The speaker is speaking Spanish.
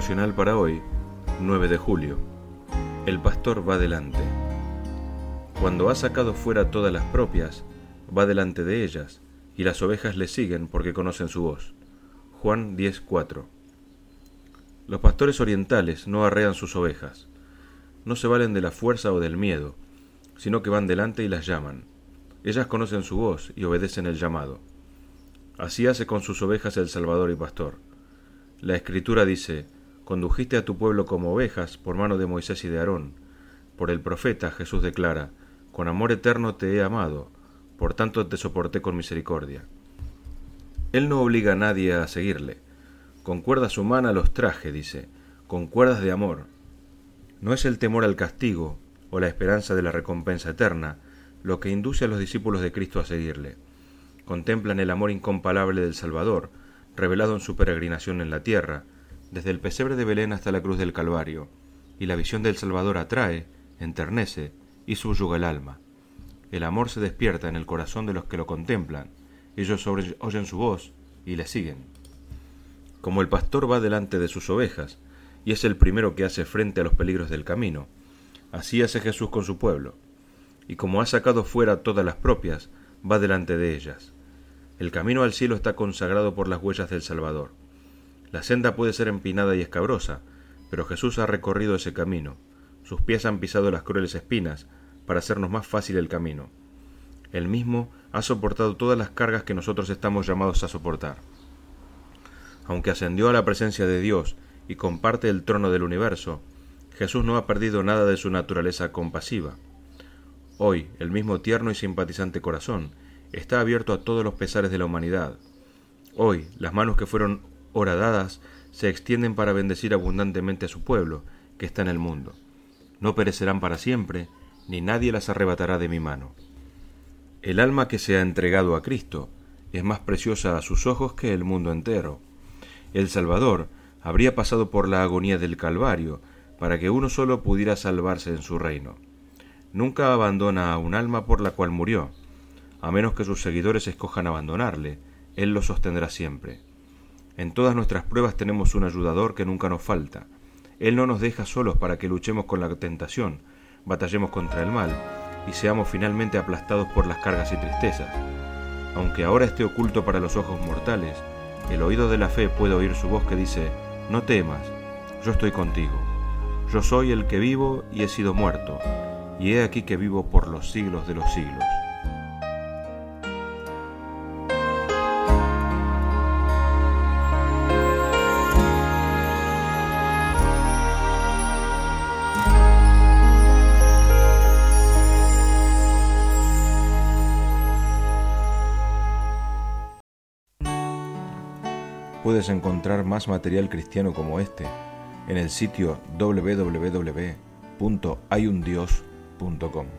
devocional para hoy, 9 de julio. El pastor va delante. Cuando ha sacado fuera todas las propias, va delante de ellas, y las ovejas le siguen porque conocen su voz. Juan 10:4. Los pastores orientales no arrean sus ovejas. No se valen de la fuerza o del miedo, sino que van delante y las llaman. Ellas conocen su voz y obedecen el llamado. Así hace con sus ovejas el Salvador y Pastor. La Escritura dice: condujiste a tu pueblo como ovejas por mano de Moisés y de Aarón. Por el profeta Jesús declara: con amor eterno te he amado, por tanto te soporté con misericordia. Él no obliga a nadie a seguirle. Con cuerdas humanas los traje, dice, con cuerdas de amor. No es el temor al castigo o la esperanza de la recompensa eterna lo que induce a los discípulos de Cristo a seguirle. Contemplan el amor incomparable del Salvador, revelado en su peregrinación en la tierra, desde el pesebre de Belén hasta la cruz del Calvario, y la visión del Salvador atrae, enternece y subyuga el alma. El amor se despierta en el corazón de los que lo contemplan. Ellos oyen su voz y le siguen. Como el pastor va delante de sus ovejas, y es el primero que hace frente a los peligros del camino, así hace Jesús con su pueblo. Y como ha sacado fuera todas las propias, va delante de ellas. El camino al cielo está consagrado por las huellas del Salvador. La senda puede ser empinada y escabrosa, pero Jesús ha recorrido ese camino. Sus pies han pisado las crueles espinas para hacernos más fácil el camino. Él mismo ha soportado todas las cargas que nosotros estamos llamados a soportar. Aunque ascendió a la presencia de Dios y comparte el trono del universo, Jesús no ha perdido nada de su naturaleza compasiva. Hoy, el mismo tierno y simpatizante corazón está abierto a todos los pesares de la humanidad. Hoy, las manos que fueron horadadas se extienden para bendecir abundantemente a su pueblo, que está en el mundo. No perecerán para siempre, ni nadie las arrebatará de mi mano. El alma que se ha entregado a Cristo es más preciosa a sus ojos que el mundo entero. El Salvador habría pasado por la agonía del Calvario para que uno solo pudiera salvarse en su reino. Nunca abandona a un alma por la cual murió. A menos que sus seguidores escojan abandonarle, Él lo sostendrá siempre. En todas nuestras pruebas tenemos un ayudador que nunca nos falta. Él no nos deja solos para que luchemos con la tentación, batallemos contra el mal y seamos finalmente aplastados por las cargas y tristezas. Aunque ahora esté oculto para los ojos mortales, el oído de la fe puede oír su voz que dice: no temas, yo estoy contigo. Yo soy el que vivo y he sido muerto, y he aquí que vivo por los siglos de los siglos. Puedes encontrar más material cristiano como este en el sitio www.hayundios.com.